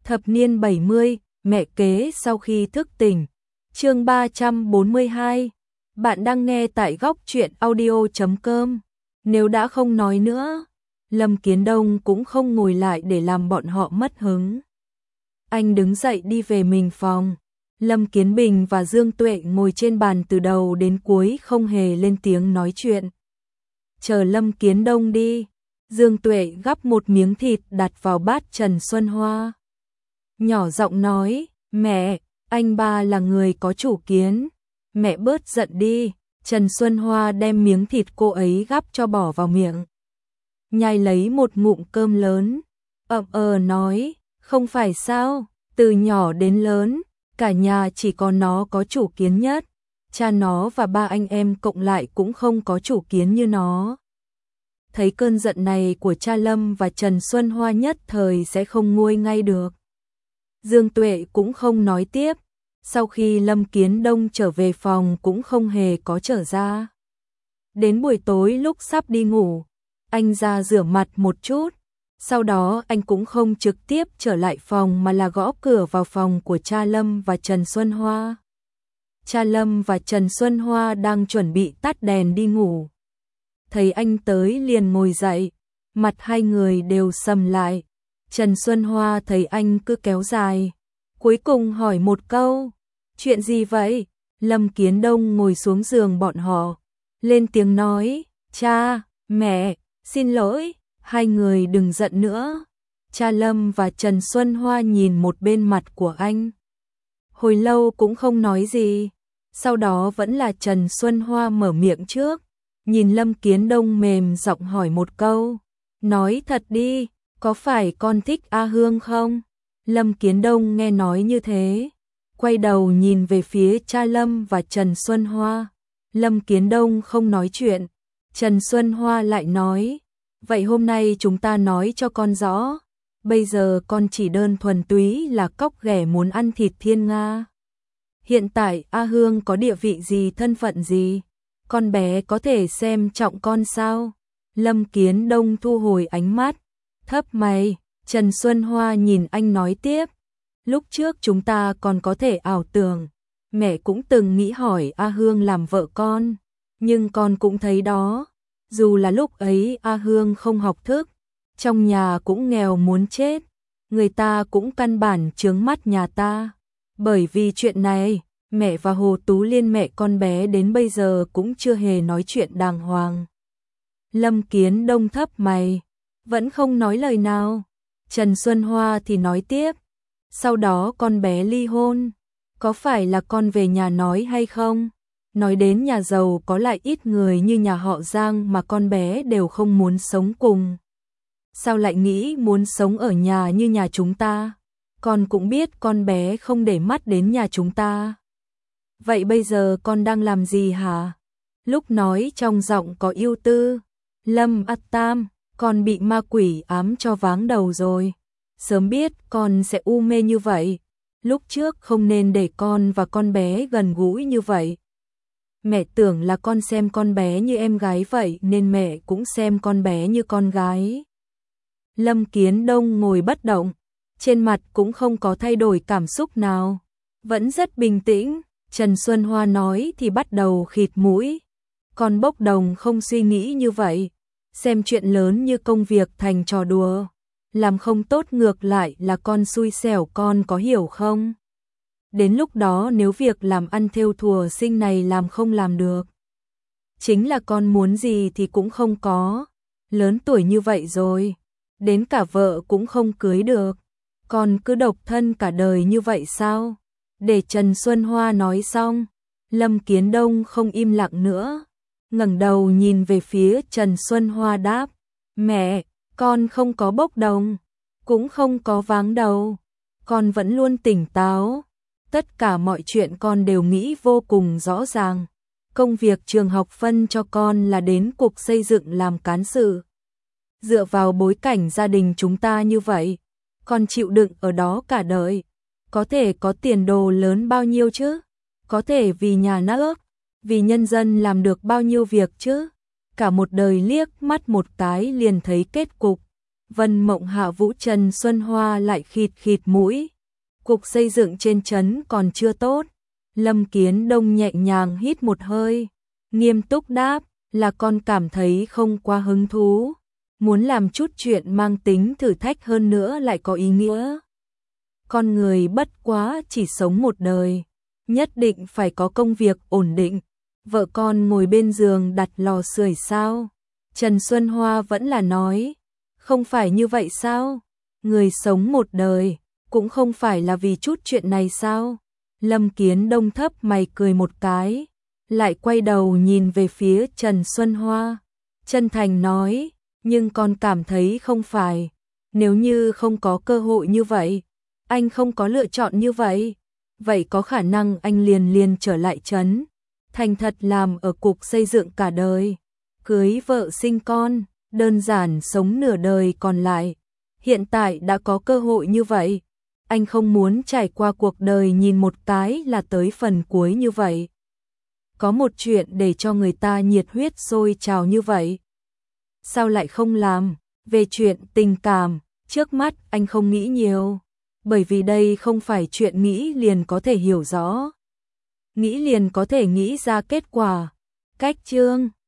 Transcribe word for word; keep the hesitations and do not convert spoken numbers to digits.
Thập niên bảy mươi, mẹ kế sau khi thức tỉnh. Chương ba trăm bốn mươi hai. Bạn đang nghe tại góc truyện audio chấm com. Nếu đã không nói nữa, Lâm Kiến Đông cũng không ngồi lại để làm bọn họ mất hứng. Anh đứng dậy đi về mình phòng. Lâm Kiến Bình và Dương Tuệ ngồi trên bàn từ đầu đến cuối không hề lên tiếng nói chuyện. Chờ Lâm Kiến Đông đi, Dương Tuệ gắp một miếng thịt đặt vào bát Trần Xuân Hoa. Nhỏ giọng nói, mẹ, anh ba là người có chủ kiến. Mẹ bớt giận đi. Trần Xuân Hoa đem miếng thịt cô ấy gắp cho bỏ vào miệng. Nhai lấy một ngụm cơm lớn. Ậm ờ nói, không phải sao, từ nhỏ đến lớn, cả nhà chỉ có nó có chủ kiến nhất. Cha nó và ba anh em cộng lại cũng không có chủ kiến như nó. Thấy cơn giận này của cha Lâm và Trần Xuân Hoa nhất thời sẽ không nguôi ngay được. Dương Tuệ cũng không nói tiếp. Sau khi Lâm Kiến Đông trở về phòng cũng không hề có trở ra. Đến buổi tối lúc sắp đi ngủ, anh ra rửa mặt một chút. Sau đó anh cũng không trực tiếp trở lại phòng mà là gõ cửa vào phòng của cha Lâm và Trần Xuân Hoa. Cha Lâm và Trần Xuân Hoa đang chuẩn bị tắt đèn đi ngủ. Thấy anh tới liền ngồi dậy, mặt hai người đều sầm lại. Trần Xuân Hoa thấy anh cứ kéo dài, cuối cùng hỏi một câu, chuyện gì vậy? Lâm Kiến Đông ngồi xuống giường bọn họ, lên tiếng nói, cha, mẹ, xin lỗi, hai người đừng giận nữa. Cha Lâm và Trần Xuân Hoa nhìn một bên mặt của anh. Hồi lâu cũng không nói gì, sau đó vẫn là Trần Xuân Hoa mở miệng trước, nhìn Lâm Kiến Đông mềm giọng hỏi một câu, nói thật đi, có phải con thích A Hương không? Lâm Kiến Đông nghe nói như thế, quay đầu nhìn về phía cha Lâm và Trần Xuân Hoa. Lâm Kiến Đông không nói chuyện, Trần Xuân Hoa lại nói, vậy hôm nay chúng ta nói cho con rõ, bây giờ con chỉ đơn thuần túy là cóc ghẻ muốn ăn thịt Thiên Nga. Hiện tại A Hương có địa vị gì, thân phận gì? Con bé có thể xem trọng con sao? Lâm Kiến Đông thu hồi ánh mắt, thấp mày. Trần Xuân Hoa nhìn anh nói tiếp, lúc trước chúng ta còn có thể ảo tưởng, mẹ cũng từng nghĩ hỏi A Hương làm vợ con, nhưng con cũng thấy đó, dù là lúc ấy A Hương không học thức, trong nhà cũng nghèo muốn chết, người ta cũng căn bản chướng mắt nhà ta. Bởi vì chuyện này, mẹ và Hồ Tú Liên mẹ con bé đến bây giờ cũng chưa hề nói chuyện đàng hoàng. Lâm Kiến Đông thấp mày, vẫn không nói lời nào. Trần Xuân Hoa thì nói tiếp, sau đó con bé ly hôn, có phải là con về nhà nói hay không? Nói đến nhà giàu có lại ít người như nhà họ Giang mà con bé đều không muốn sống cùng. Sao lại nghĩ muốn sống ở nhà như nhà chúng ta? Con cũng biết con bé không để mắt đến nhà chúng ta. Vậy bây giờ con đang làm gì hả? Lúc nói trong giọng có ưu tư. Lâm A Tam, con bị ma quỷ ám cho váng đầu rồi. Sớm biết con sẽ u mê như vậy. Lúc trước không nên để con và con bé gần gũi như vậy. Mẹ tưởng là con xem con bé như em gái vậy nên mẹ cũng xem con bé như con gái. Lâm Kiến Đông ngồi bất động, trên mặt cũng không có thay đổi cảm xúc nào, vẫn rất bình tĩnh. Trần Xuân Hoa nói thì bắt đầu khịt mũi. Con bốc đồng không suy nghĩ như vậy, xem chuyện lớn như công việc thành trò đùa, làm không tốt ngược lại là con xui xẻo, con có hiểu không? Đến lúc đó nếu việc làm ăn thêu thùa sinh này làm không làm được, chính là con muốn gì thì cũng không có, lớn tuổi như vậy rồi, đến cả vợ cũng không cưới được, con cứ độc thân cả đời như vậy sao? Để Trần Xuân Hoa nói xong, Lâm Kiến Đông không im lặng nữa, ngẩng đầu nhìn về phía Trần Xuân Hoa đáp, mẹ, con không có bốc đồng, cũng không có váng đầu, con vẫn luôn tỉnh táo, tất cả mọi chuyện con đều nghĩ vô cùng rõ ràng, công việc trường học phân cho con là đến cục xây dựng làm cán sự. Dựa vào bối cảnh gia đình chúng ta như vậy, con chịu đựng ở đó cả đời, có thể có tiền đồ lớn bao nhiêu chứ? Có thể vì nhà nước, vì nhân dân làm được bao nhiêu việc chứ? Cả một đời liếc mắt một cái liền thấy kết cục. Vân Mộng Hạ Vũ Trần Xuân Hoa lại khịt khịt mũi. Cục xây dựng trên trấn còn chưa tốt. Lâm Kiến Đông nhẹ nhàng hít một hơi, nghiêm túc đáp, là con cảm thấy không quá hứng thú, muốn làm chút chuyện mang tính thử thách hơn nữa lại có ý nghĩa. Con người bất quá chỉ sống một đời, nhất định phải có công việc ổn định. Vợ con ngồi bên giường đặt lò sưởi sao? Trần Xuân Hoa vẫn là nói, không phải như vậy sao? Người sống một đời, cũng không phải là vì chút chuyện này sao? Lâm Kiến Đông thấp mày cười một cái, lại quay đầu nhìn về phía Trần Xuân Hoa. Chân thành nói, nhưng con cảm thấy không phải, nếu như không có cơ hội như vậy, anh không có lựa chọn như vậy, vậy có khả năng anh liền liền trở lại trấn, thành thật làm ở cục xây dựng cả đời, cưới vợ sinh con, đơn giản sống nửa đời còn lại. Hiện tại đã có cơ hội như vậy, anh không muốn trải qua cuộc đời nhìn một cái là tới phần cuối như vậy. Có một chuyện để cho người ta nhiệt huyết sôi trào như vậy, sao lại không làm? Về chuyện tình cảm, trước mắt anh không nghĩ nhiều, bởi vì đây không phải chuyện nghĩ liền có thể hiểu rõ, nghĩ liền có thể nghĩ ra kết quả. Cách chương